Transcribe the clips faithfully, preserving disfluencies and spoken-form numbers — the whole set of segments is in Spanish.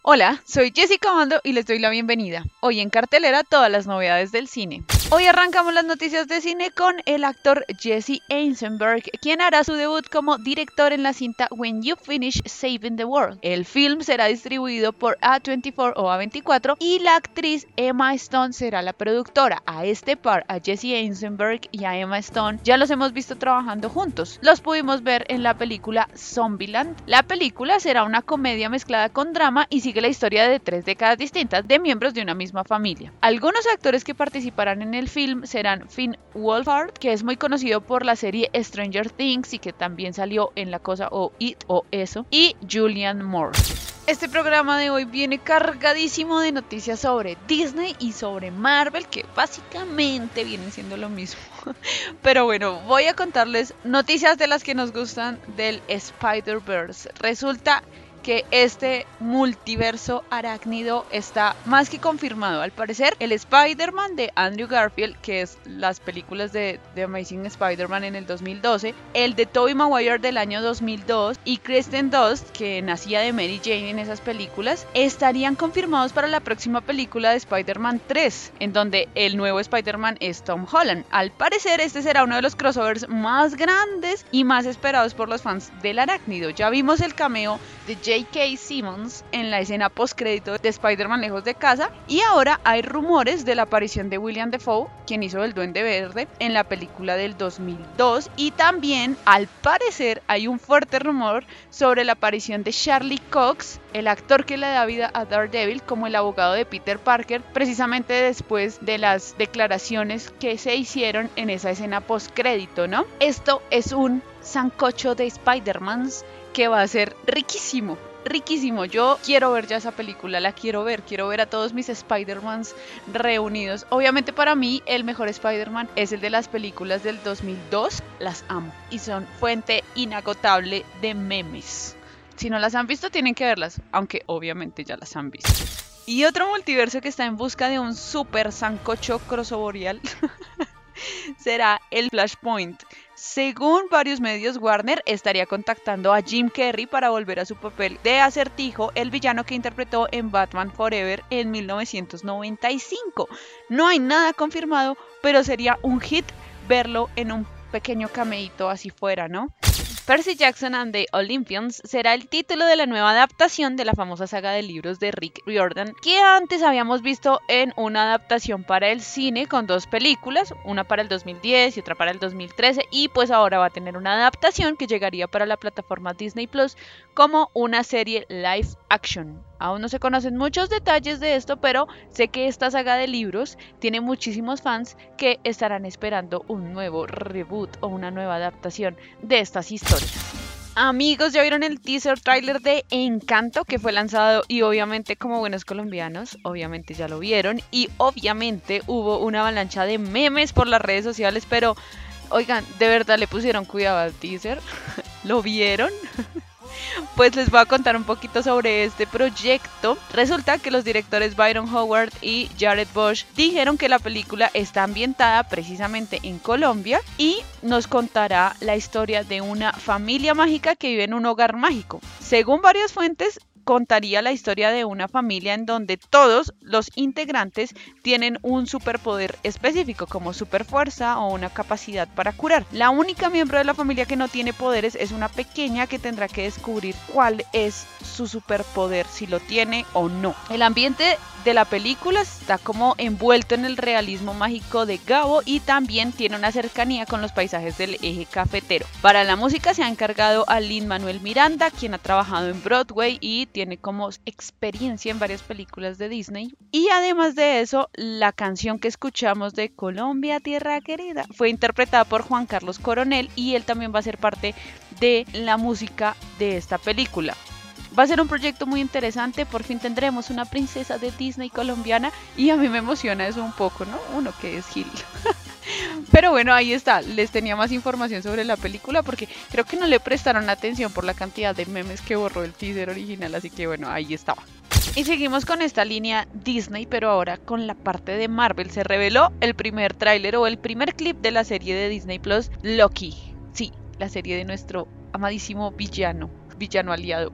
Hola, soy Jessica Mando y les doy la bienvenida. Hoy en cartelera todas las novedades del cine. Hoy arrancamos las noticias de cine con el actor Jesse Eisenberg, quien hará su debut como director en la cinta When You Finish Saving the World. El film será distribuido por A veinticuatro o A veinticuatro y la actriz Emma Stone será la productora. A este par, a Jesse Eisenberg y a Emma Stone, ya los hemos visto trabajando juntos. Los pudimos ver en la película Zombieland. La película será una comedia mezclada con drama y sigue la historia de tres décadas distintas de miembros de una misma familia. Algunos actores que participarán en el film serán Finn Wolfhard, que es muy conocido por la serie Stranger Things y que también salió en La Cosa o It o Eso, y Julianne Moore. Este programa de hoy viene cargadísimo de noticias sobre Disney y sobre Marvel, que básicamente vienen siendo lo mismo. Pero bueno, voy a contarles noticias de las que nos gustan del Spider-Verse. Resulta que este multiverso arácnido está más que confirmado. Al parecer, el Spider-Man de Andrew Garfield, que es las películas de The Amazing Spider-Man en el dos mil doce, el de Tobey Maguire del año dos mil dos y Kristen Dunst, que nacía de Mary Jane en esas películas, estarían confirmados para la próxima película de Spider-Man tres, en donde el nuevo Spider-Man es Tom Holland. Al parecer, este será uno de los crossovers más grandes y más esperados por los fans del arácnido. Ya vimos el cameo de J K. Simmons en la escena postcrédito de Spider-Man Lejos de Casa, y ahora hay rumores de la aparición de William Dafoe, quien hizo el Duende Verde en la película del dos mil dos, y también al parecer hay un fuerte rumor sobre la aparición de Charlie Cox, el actor que le da vida a Daredevil, como el abogado de Peter Parker, precisamente después de las declaraciones que se hicieron en esa escena postcrédito, ¿no? Esto es un sancocho de Spider-Mans que va a ser riquísimo, riquísimo. Yo quiero ver ya esa película, la quiero ver, quiero ver a todos mis Spider-Mans reunidos. Obviamente para mí el mejor Spider-Man es el de las películas del dos mil dos, las amo y son fuente inagotable de memes. Si no las han visto tienen que verlas, aunque obviamente ya las han visto. Y otro multiverso que está en busca de un super sancocho crossoverial será el Flashpoint. Según varios medios, Warner estaría contactando a Jim Carrey para volver a su papel de Acertijo, el villano que interpretó en Batman Forever en mil novecientos noventa y cinco. No hay nada confirmado, pero sería un hit verlo en un pequeño cameíto así fuera, ¿no? Percy Jackson and the Olympians será el título de la nueva adaptación de la famosa saga de libros de Rick Riordan, que antes habíamos visto en una adaptación para el cine con dos películas, una para el dos mil diez y otra para el dos mil trece, y pues ahora va a tener una adaptación que llegaría para la plataforma Disney Plus como una serie live action. Aún no se conocen muchos detalles de esto, pero sé que esta saga de libros tiene muchísimos fans que estarán esperando un nuevo reboot o una nueva adaptación de estas historias. Amigos, ya vieron el teaser trailer de Encanto, que fue lanzado, y obviamente como buenos colombianos, obviamente ya lo vieron, y obviamente hubo una avalancha de memes por las redes sociales, pero oigan, ¿de verdad le pusieron cuidado al teaser? ¿Lo vieron? Pues les voy a contar un poquito sobre este proyecto. Resulta que los directores Byron Howard y Jared Bush dijeron que la película está ambientada precisamente en Colombia y nos contará la historia de una familia mágica que vive en un hogar mágico. Según varias fuentes, contaría la historia de una familia en donde todos los integrantes tienen un superpoder específico, como superfuerza o una capacidad para curar. La única miembro de la familia que no tiene poderes es una pequeña que tendrá que descubrir cuál es su superpoder, si lo tiene o no. El ambiente de la película está como envuelto en el realismo mágico de Gabo y también tiene una cercanía con los paisajes del eje cafetero. Para la música se ha encargado a Lin-Manuel Miranda, quien ha trabajado en Broadway y tiene como experiencia en varias películas de Disney. Y además de eso, la canción que escuchamos de Colombia, Tierra Querida, fue interpretada por Juan Carlos Coronel y él también va a ser parte de la música de esta película. Va a ser un proyecto muy interesante, por fin tendremos una princesa de Disney colombiana y a mí me emociona eso un poco, ¿no? Uno que es Gil. Pero bueno, ahí está, les tenía más información sobre la película porque creo que no le prestaron atención por la cantidad de memes que borró el teaser original, así que bueno, ahí estaba. Y seguimos con esta línea Disney, pero ahora con la parte de Marvel. Se reveló el primer tráiler o el primer clip de la serie de Disney Plus, Loki. Sí, la serie de nuestro amadísimo villano villano aliado.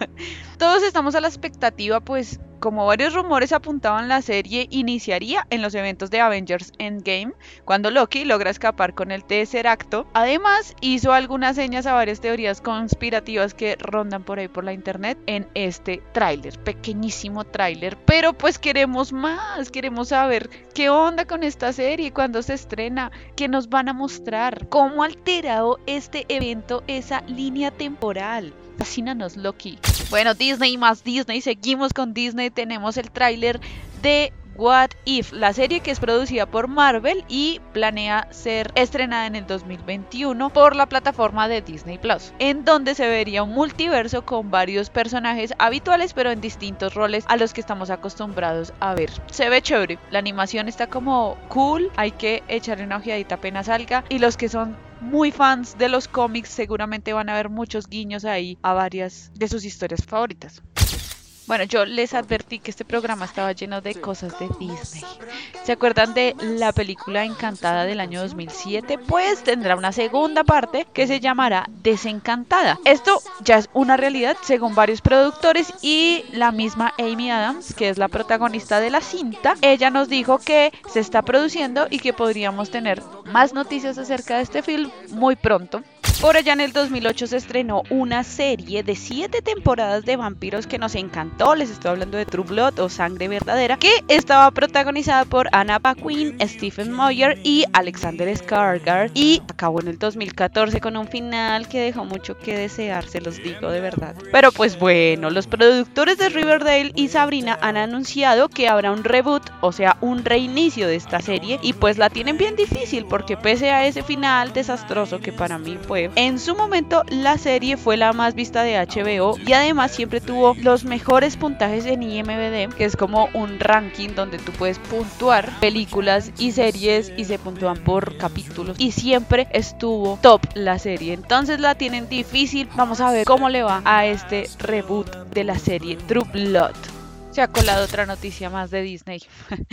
Todos estamos a la expectativa, pues como varios rumores apuntaban, la serie iniciaría en los eventos de Avengers Endgame, cuando Loki logra escapar con el Tesseracto. Además, hizo algunas señas a varias teorías conspirativas que rondan por ahí por la internet en este tráiler, pequeñísimo tráiler. Pero pues queremos más, queremos saber qué onda con esta serie, cuándo se estrena, qué nos van a mostrar, cómo ha alterado este evento esa línea temporal. Fascínanos, Loki. Bueno, Disney más Disney, seguimos con Disney, tenemos el tráiler de What If, la serie que es producida por Marvel y planea ser estrenada en el dos mil veintiuno por la plataforma de Disney Plus, en donde se vería un multiverso con varios personajes habituales pero en distintos roles a los que estamos acostumbrados a ver. Se ve chévere, la animación está como cool, hay que echarle una ojeadita apenas salga, y los que son muy fans de los cómics seguramente van a ver muchos guiños ahí a varias de sus historias favoritas. Bueno, yo les advertí que este programa estaba lleno de cosas de Disney. ¿Se acuerdan de la película Encantada del año dos mil siete? Pues tendrá una segunda parte que se llamará Desencantada. Esto ya es una realidad según varios productores y la misma Amy Adams, que es la protagonista de la cinta. Ella nos dijo que se está produciendo y que podríamos tener más noticias acerca de este film muy pronto. Por allá en el dos mil ocho se estrenó una serie de siete temporadas de vampiros que nos encantó. Les estoy hablando de True Blood o Sangre Verdadera, que estaba protagonizada por Anna Paquin, Stephen Moyer y Alexander Skarsgård, y acabó en el dos mil catorce con un final que dejó mucho que desear, se los digo de verdad. Pero pues bueno, los productores de Riverdale y Sabrina han anunciado que habrá un reboot, o sea, un reinicio de esta serie, y pues la tienen bien difícil porque pese a ese final desastroso que para mí fue, en su momento la serie fue la más vista de H B O y además siempre tuvo los mejores puntajes en I M D B, que es como un ranking donde tú puedes puntuar películas y series y se puntúan por capítulos, y siempre estuvo top la serie. Entonces la tienen difícil. Vamos a ver cómo le va a este reboot de la serie True Blood. Se ha colado otra noticia más de Disney.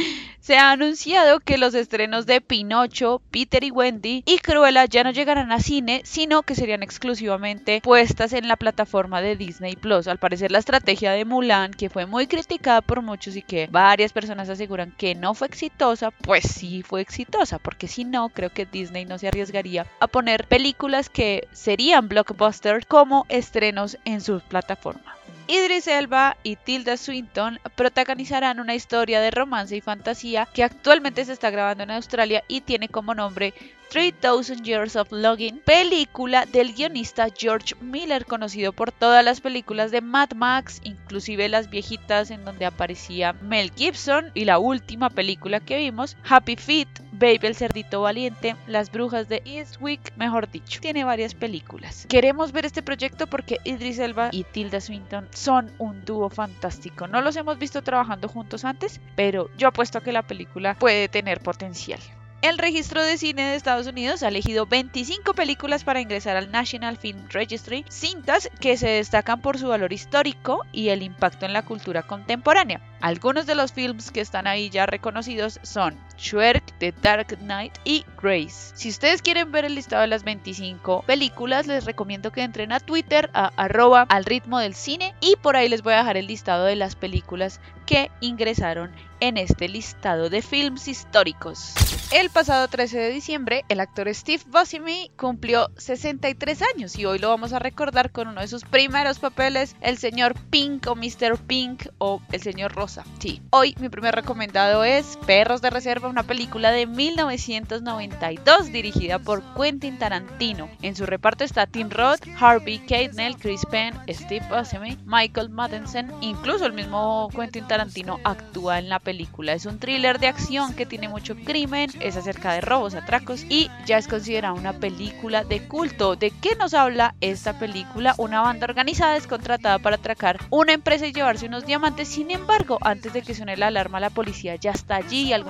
Se ha anunciado que los estrenos de Pinocho, Peter y Wendy y Cruella ya no llegarán a cine, sino que serían exclusivamente puestas en la plataforma de Disney Plus. Al parecer la estrategia de Mulan, que fue muy criticada por muchos y que varias personas aseguran que no fue exitosa, pues sí fue exitosa, porque si no, creo que Disney no se arriesgaría a poner películas que serían blockbusters como estrenos en su plataforma. Idris Elba y Tilda Swinton protagonizarán una historia de romance y fantasía que actualmente se está grabando en Australia y tiene como nombre three thousand Years of Longing, película del guionista George Miller, conocido por todas las películas de Mad Max, inclusive las viejitas en donde aparecía Mel Gibson, y la última película que vimos, Happy Feet, Baby el cerdito valiente, Las brujas de Eastwick, mejor dicho, tiene varias películas. Queremos ver este proyecto porque Idris Elba y Tilda Swinton son un dúo fantástico. No los hemos visto trabajando juntos antes, pero yo apuesto a que la película puede tener potencial. El registro de cine de Estados Unidos ha elegido veinticinco películas para ingresar al National Film Registry, cintas que se destacan por su valor histórico y el impacto en la cultura contemporánea. Algunos de los films que están ahí ya reconocidos son Shrek, The Dark Knight y Grace. Si ustedes quieren ver el listado de las veinticinco películas, les recomiendo que entren a Twitter a arroba al ritmo del cine, y por ahí les voy a dejar el listado de las películas que ingresaron en este listado de films históricos. El pasado trece de diciembre, el actor Steve Buscemi cumplió sesenta y tres años y hoy lo vamos a recordar con uno de sus primeros papeles, el señor Pink o mister Pink o el señor Rosa. Sí, hoy mi primer recomendado es Perros de Reserva, una película de mil novecientos noventa y dos dirigida por Quentin Tarantino. En su reparto está Tim Roth, Harvey Keitel, Chris Penn, Steve Buscemi, Michael Madsen, incluso el mismo Quentin Tarantino actúa en la película. Es un thriller de acción que tiene mucho crimen, es acerca de robos, atracos y ya es considerada una película de culto. ¿De qué nos habla esta película? Una banda organizada es contratada para atracar una empresa y llevarse unos diamantes. Sin embargo, antes de que suene la alarma, la policía ya está allí y algunos miembros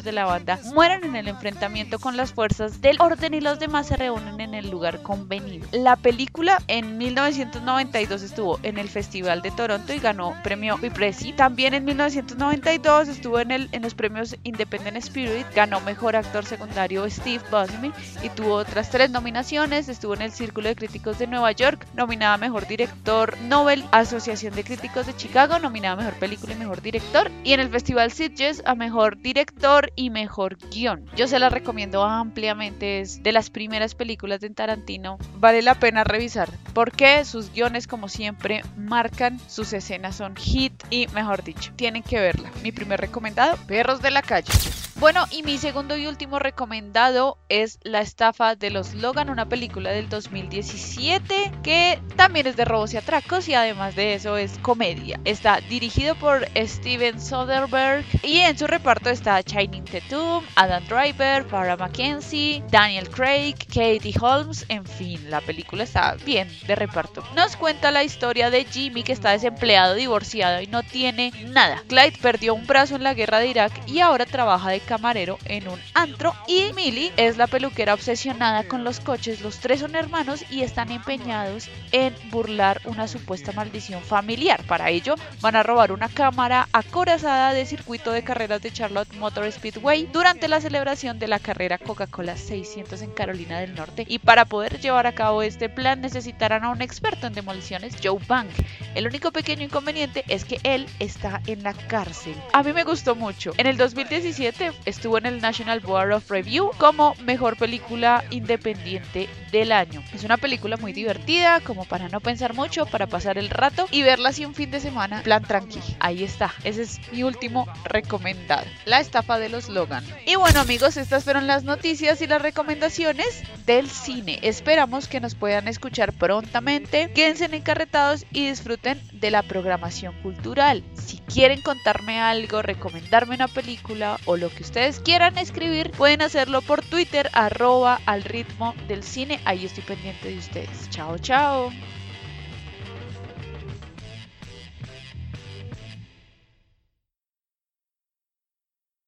de la banda mueren en el enfrentamiento con las fuerzas del orden y los demás se reúnen en el lugar convenido. La película en mil novecientos noventa y dos estuvo en el Festival de Toronto y ganó premio Prezi. También en mil novecientos noventa y dos estuvo en, el, en los premios Independent Spirit, ganó mejor actor secundario Steve Buscemi y tuvo otras tres nominaciones. Estuvo en el Círculo de Críticos de Nueva York, nominada a Mejor Director Nobel, Asociación de Críticos de Chicago, nominada a Mejor Película y Mejor Director, y en el Festival Sitges a Mejor Director y Mejor Guión. Yo se la recomiendo ampliamente, es de las primeras películas de Tarantino, vale la pena revisar porque sus guiones, como siempre, marcan, sus escenas son hit y, mejor dicho, tienen que verla. Mi primer recomendado, Perros de la Calle. Bueno, y mi segundo y último recomendado es La estafa de los Logan, una película del dos mil diecisiete que también es de robos y atracos y además de eso es comedia. Está dirigido por Steven Soderbergh y en su reparto está Channing Tatum, Adam Driver, Farrah McKenzie, Daniel Craig, Katie Holmes, en fin, la película está bien de reparto. Nos cuenta la historia de Jimmy, que está desempleado, divorciado y no tiene nada. Clyde perdió un brazo en la guerra de Irak y ahora trabaja de camarero en un antro, y Millie es la peluquera obsesionada con los coches. Los tres son hermanos y están empeñados en burlar una supuesta maldición familiar. Para ello van a robar una cámara acorazada de circuito de carreras de Charlotte Motor Speedway durante la celebración de la carrera Coca-Cola seiscientos en Carolina del Norte, y para poder llevar a cabo este plan necesitarán a un experto en demoliciones, Joe Bank. El único pequeño inconveniente es que él está en la cárcel. A mí me gustó mucho. En el dos mil diecisiete estuvo en el National Board of Review como mejor película independiente del año. Es una película muy divertida, como para no pensar mucho, para pasar el rato y verla así un fin de semana, plan tranqui. Ahí está, ese es mi último recomendado, La estafa de los Logan. Y bueno, amigos, estas fueron las noticias y las recomendaciones del cine. Esperamos que nos puedan escuchar prontamente. Quédense encarretados y disfruten de la programación cultural. Si quieren contarme algo, recomendarme una película o lo que ustedes quieran escribir, pueden hacerlo por Twitter, arroba al ritmo del cine. Ahí estoy pendiente de ustedes. Chao, chao.